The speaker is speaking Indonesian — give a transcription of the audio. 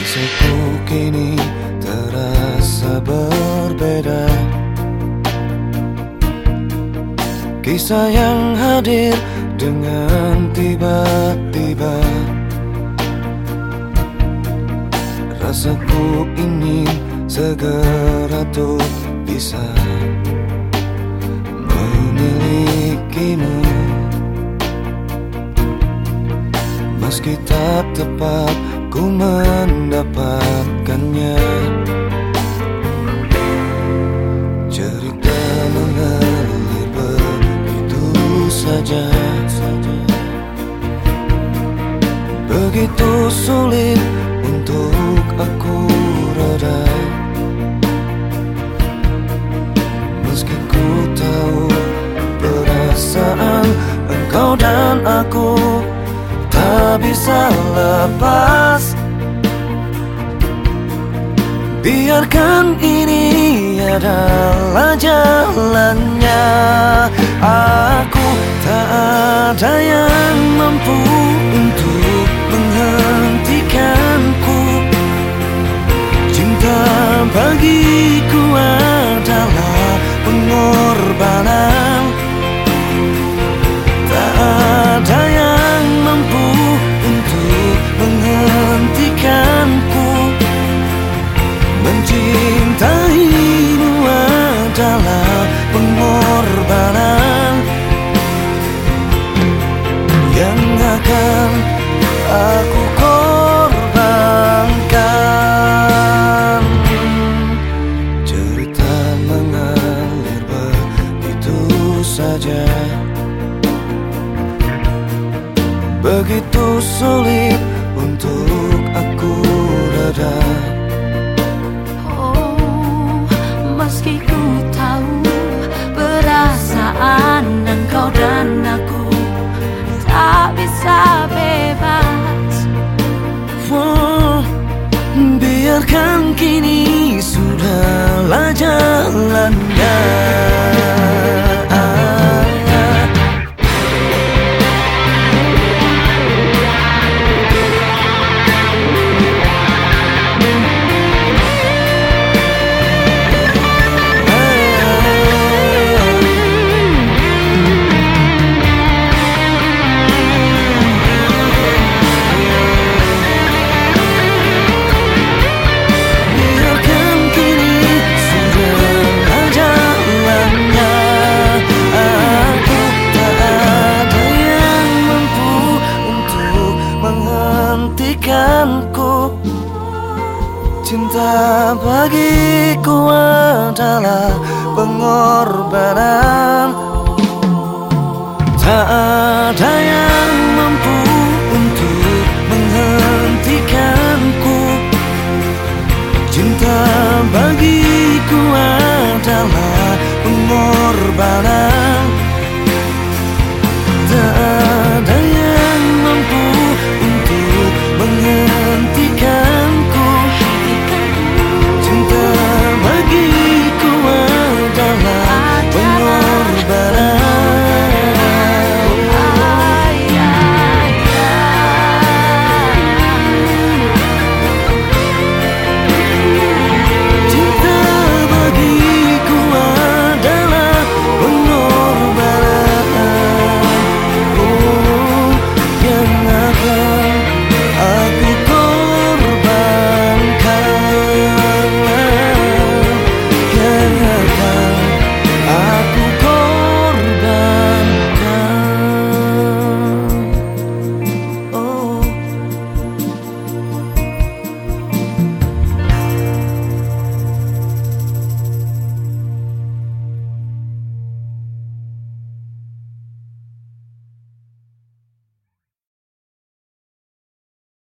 Rasaku kini terasa berbeda. Kisah yang hadir dengan tiba-tiba. Rasaku ingin segera tuh bisa memilikimu, meski tak tepat ku mendapatkannya. Cerita mengalir begitu saja, begitu sulit untuk aku reda. Meski ku tahu perasaan engkau dan aku tak bisa lepas. Biarkan ini adalah jalannya. Aku tak ada yang mampu untuk menghentikanku. Cinta bagiku adalah pengorbanan. Tak ada yang mampu untuk menghentikanku. Mencintaimu adalah pengorbanan yang akan aku korbankan. Cerita mengalir begitu saja, begitu sulit untuk aku reda. Meski ku tahu perasaan engkau dan aku tak bisa bebas. Biarkan kini sudahlah jalannya. Cinta bagiku adalah pengorbanan. Tak ada yang mampu untuk menghentikanku. Cinta bagiku adalah pengorbanan.